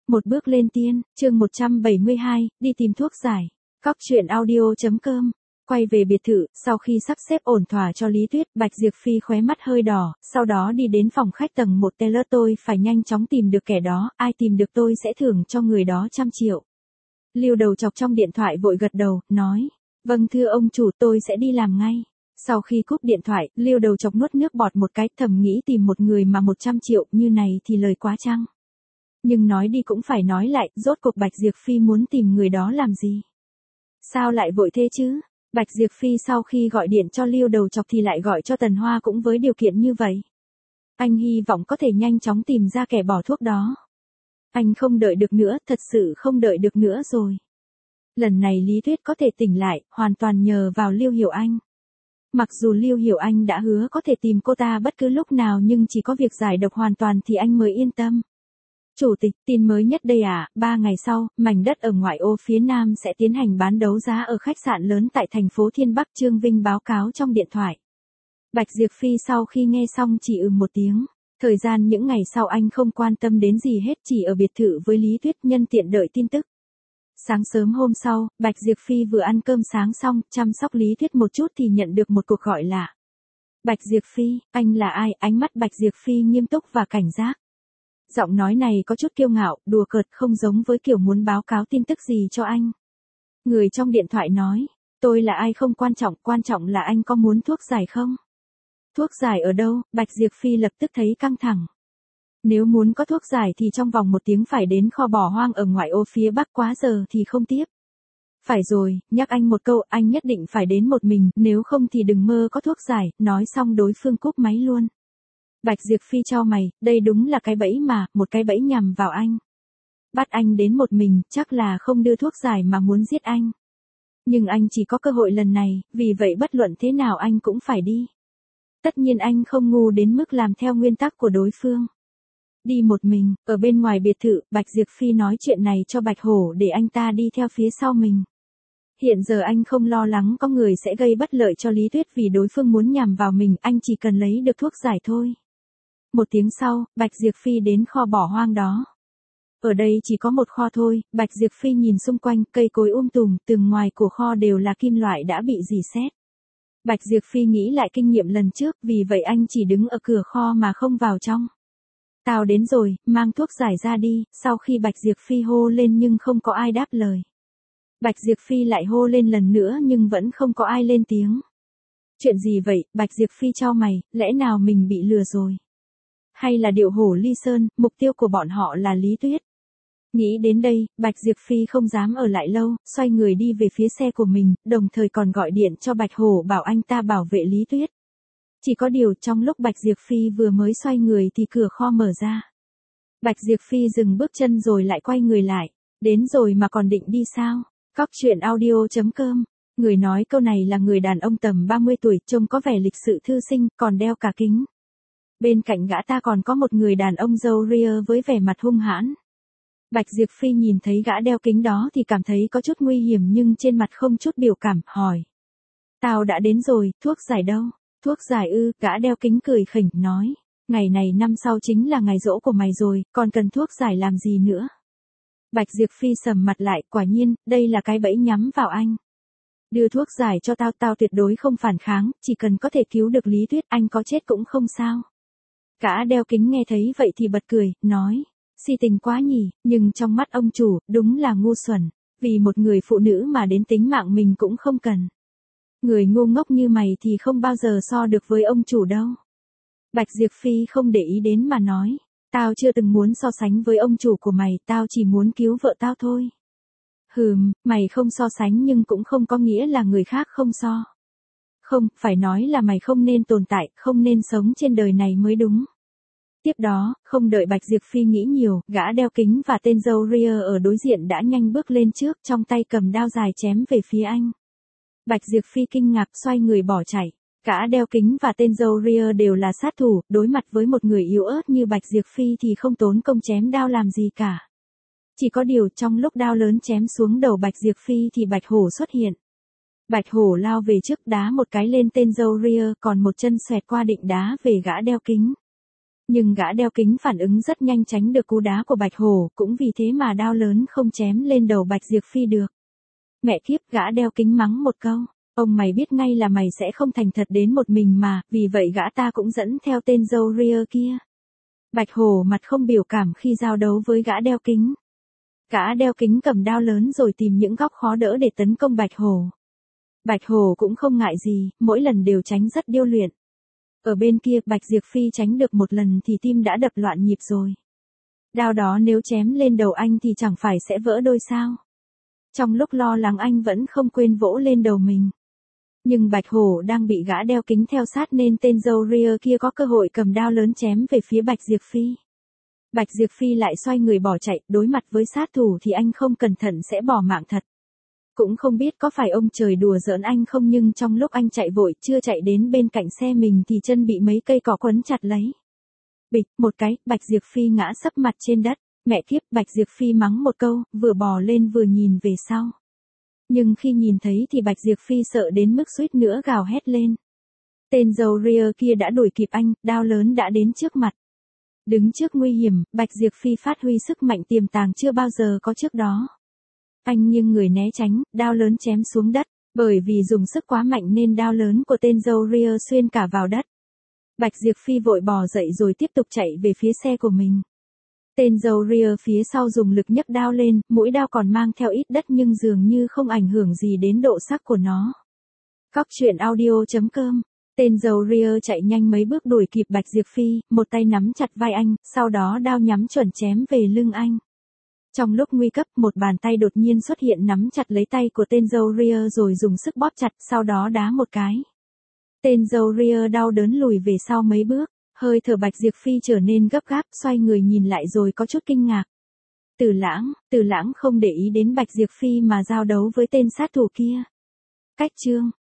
Một bước lên tiên, chương 172, đi tìm thuốc giải. Cóc truyện audio.com. Quay về biệt thự, sau khi sắp xếp ổn thỏa cho Lý Tuyết, Bạch Diệp Phi khóe mắt hơi đỏ, sau đó đi đến phòng khách tầng 1 Taylor, tôi phải nhanh chóng tìm được kẻ đó, ai tìm được tôi sẽ thưởng cho người đó 100 triệu. Lưu Đầu Chọc trong điện thoại vội gật đầu, nói, vâng thưa ông chủ, tôi sẽ đi làm ngay. Sau khi cúp điện thoại, Lưu Đầu Chọc nuốt nước bọt một cái, thầm nghĩ tìm một người mà 100 triệu như này thì lời quá chăng. Nhưng nói đi cũng phải nói lại, rốt cuộc Bạch Diệp Phi muốn tìm người đó làm gì? Sao lại vội thế chứ? Bạch Diệp Phi sau khi gọi điện cho Lưu Đầu Chọc thì lại gọi cho Tần Hoa cũng với điều kiện như vậy. Anh hy vọng có thể nhanh chóng tìm ra kẻ bỏ thuốc đó. Anh không đợi được nữa, thật sự không đợi được nữa rồi. Lần này Lý Tuyết có thể tỉnh lại, hoàn toàn nhờ vào Lưu Hiểu Anh. Mặc dù Lưu Hiểu Anh đã hứa có thể tìm cô ta bất cứ lúc nào nhưng chỉ có việc giải độc hoàn toàn thì anh mới yên tâm. Chủ tịch, tin mới nhất đây à, 3 ngày sau, mảnh đất ở ngoại ô phía Nam sẽ tiến hành bán đấu giá ở khách sạn lớn tại thành phố Thiên Bắc, Trương Vinh báo cáo trong điện thoại. Bạch Diệp Phi sau khi nghe xong chỉ một tiếng. Thời gian những ngày sau anh không quan tâm đến gì hết, chỉ ở biệt thự với Lý Tuyết nhân tiện đợi tin tức. Sáng sớm hôm sau, Bạch Diệp Phi vừa ăn cơm sáng xong, chăm sóc Lý Tuyết một chút thì nhận được một cuộc gọi lạ. Bạch Diệp Phi, anh là ai? Ánh mắt Bạch Diệp Phi nghiêm túc và cảnh giác. Giọng nói này có chút kiêu ngạo, đùa cợt, không giống với kiểu muốn báo cáo tin tức gì cho anh. Người trong điện thoại nói, tôi là ai không quan trọng là anh có muốn thuốc giải không? Thuốc giải ở đâu? Bạch Diệp Phi lập tức thấy căng thẳng. Nếu muốn có thuốc giải thì trong vòng 1 tiếng phải đến kho bỏ hoang ở ngoại ô phía Bắc, quá giờ thì không tiếp. Phải rồi, nhắc anh một câu, anh nhất định phải đến một mình, nếu không thì đừng mơ có thuốc giải, nói xong đối phương cúp máy luôn. Bạch Diệp Phi chau mày, đây đúng là cái bẫy mà, một cái bẫy nhằm vào anh. Bắt anh đến một mình, chắc là không đưa thuốc giải mà muốn giết anh. Nhưng anh chỉ có cơ hội lần này, vì vậy bất luận thế nào anh cũng phải đi. Tất nhiên anh không ngu đến mức làm theo nguyên tắc của đối phương. Đi một mình, ở bên ngoài biệt thự, Bạch Diệp Phi nói chuyện này cho Bạch Hổ để anh ta đi theo phía sau mình. Hiện giờ anh không lo lắng có người sẽ gây bất lợi cho Lý Tuyết vì đối phương muốn nhằm vào mình, anh chỉ cần lấy được thuốc giải thôi. 1 tiếng sau, Bạch Diệp Phi đến kho bỏ hoang đó. Ở đây chỉ có một kho thôi, Bạch Diệp Phi nhìn xung quanh, cây cối tùm, tường ngoài của kho đều là kim loại đã bị rỉ sét. Bạch Diệp Phi nghĩ lại kinh nghiệm lần trước, vì vậy anh chỉ đứng ở cửa kho mà không vào trong. Tao đến rồi, mang thuốc giải ra đi, sau khi Bạch Diệp Phi hô lên nhưng không có ai đáp lời. Bạch Diệp Phi lại hô lên lần nữa nhưng vẫn không có ai lên tiếng. Chuyện gì vậy? Bạch Diệp Phi chau mày, lẽ nào mình bị lừa rồi? Hay là điệu hổ ly sơn, mục tiêu của bọn họ là Lý Tuyết? Nghĩ đến đây, Bạch Diệp Phi không dám ở lại lâu, xoay người đi về phía xe của mình, đồng thời còn gọi điện cho Bạch Hổ bảo anh ta bảo vệ Lý Tuyết. Chỉ có điều trong lúc Bạch Diệp Phi vừa mới xoay người thì cửa kho mở ra. Bạch Diệp Phi dừng bước chân rồi lại quay người lại. Đến rồi mà còn định đi sao? Cóc truyện audio.com. Người nói câu này là người đàn ông tầm 30 tuổi, trông có vẻ lịch sự thư sinh, còn đeo cả kính. Bên cạnh gã ta còn có một người đàn ông râu ria với vẻ mặt hung hãn. Bạch Diệp Phi nhìn thấy gã đeo kính đó thì cảm thấy có chút nguy hiểm nhưng trên mặt không chút biểu cảm, hỏi. Tao đã đến rồi, thuốc giải đâu? Thuốc giải ư? Gã đeo kính cười khỉnh, nói. Ngày này năm sau chính là ngày giỗ của mày rồi, còn cần thuốc giải làm gì nữa? Bạch Diệp Phi sầm mặt lại, quả nhiên, đây là cái bẫy nhắm vào anh. Đưa thuốc giải cho tao, tao tuyệt đối không phản kháng, chỉ cần có thể cứu được Lý Tuyết, anh có chết cũng không sao. Gã đeo kính nghe thấy vậy thì bật cười, nói. Si tình quá nhỉ, nhưng trong mắt ông chủ, đúng là ngu xuẩn, vì một người phụ nữ mà đến tính mạng mình cũng không cần. Người ngu ngốc như mày thì không bao giờ so được với ông chủ đâu. Bạch Diệp Phi không để ý đến mà nói, tao chưa từng muốn so sánh với ông chủ của mày, tao chỉ muốn cứu vợ tao thôi. Mày không so sánh nhưng cũng không có nghĩa là người khác không so. Không, phải nói là mày không nên tồn tại, không nên sống trên đời này mới đúng. Tiếp đó, không đợi Bạch Diệp Phi nghĩ nhiều, gã đeo kính và tên râu ria ở đối diện đã nhanh bước lên trước, trong tay cầm đao dài chém về phía anh. Bạch Diệp Phi kinh ngạc, xoay người bỏ chạy. Gã đeo kính và tên râu ria đều là sát thủ, đối mặt với một người yếu ớt như Bạch Diệp Phi thì không tốn công chém đao làm gì cả. Chỉ có điều trong lúc đao lớn chém xuống đầu Bạch Diệp Phi thì Bạch Hổ xuất hiện. Bạch Hổ lao về trước đá một cái lên tên râu ria, còn một chân xoẹt qua định đá về gã đeo kính. Nhưng gã đeo kính phản ứng rất nhanh tránh được cú đá của Bạch Hổ, cũng vì thế mà đao lớn không chém lên đầu Bạch Diệp Phi được. Mẹ kiếp, gã đeo kính mắng một câu. Ông mày biết ngay là mày sẽ không thành thật đến một mình mà, vì vậy gã ta cũng dẫn theo tên dâu ria kia. Bạch Hổ mặt không biểu cảm khi giao đấu với gã đeo kính. Gã đeo kính cầm đao lớn rồi tìm những góc khó đỡ để tấn công Bạch Hổ. Bạch Hổ cũng không ngại gì, mỗi lần đều tránh rất điêu luyện. Ở bên kia, Bạch Diệp Phi tránh được một lần thì tim đã đập loạn nhịp rồi. Đao đó nếu chém lên đầu anh thì chẳng phải sẽ vỡ đôi sao. Trong lúc lo lắng anh vẫn không quên vỗ lên đầu mình. Nhưng Bạch Hổ đang bị gã đeo kính theo sát nên tên dâu ria kia có cơ hội cầm đao lớn chém về phía Bạch Diệp Phi. Bạch Diệp Phi lại xoay người bỏ chạy, đối mặt với sát thủ thì anh không cẩn thận sẽ bỏ mạng thật. Cũng không biết có phải ông trời đùa giỡn anh không, nhưng trong lúc anh chạy vội chưa chạy đến bên cạnh xe mình thì chân bị mấy cây cỏ quấn chặt lấy. Bịch, một cái, Bạch Diệp Phi ngã sấp mặt trên đất. Mẹ kiếp, Bạch Diệp Phi mắng một câu, vừa bò lên vừa nhìn về sau. Nhưng khi nhìn thấy thì Bạch Diệp Phi sợ đến mức suýt nữa gào hét lên. Tên dâu ria kia đã đuổi kịp anh, đao lớn đã đến trước mặt. Đứng trước nguy hiểm, Bạch Diệp Phi phát huy sức mạnh tiềm tàng chưa bao giờ có trước đó. Anh nghiêng người né tránh, đao lớn chém xuống đất, bởi vì dùng sức quá mạnh nên đao lớn của tên dâu ria xuyên cả vào đất. Bạch Diệp Phi vội bò dậy rồi tiếp tục chạy về phía xe của mình. Tên dâu ria phía sau dùng lực nhấc đao lên, mũi đao còn mang theo ít đất nhưng dường như không ảnh hưởng gì đến độ sắc của nó. Góc truyện audio.com. Tên dâu ria chạy nhanh mấy bước đuổi kịp Bạch Diệp Phi, một tay nắm chặt vai anh, sau đó đao nhắm chuẩn chém về lưng anh. Trong lúc nguy cấp, một bàn tay đột nhiên xuất hiện nắm chặt lấy tay của tên dâu ria rồi dùng sức bóp chặt, sau đó đá một cái. Tên dâu ria đau đớn lùi về sau mấy bước, hơi thở Bạch Diệp Phi trở nên gấp gáp, xoay người nhìn lại rồi có chút kinh ngạc. Từ Lãng không để ý đến Bạch Diệp Phi mà giao đấu với tên sát thủ kia. Cách chương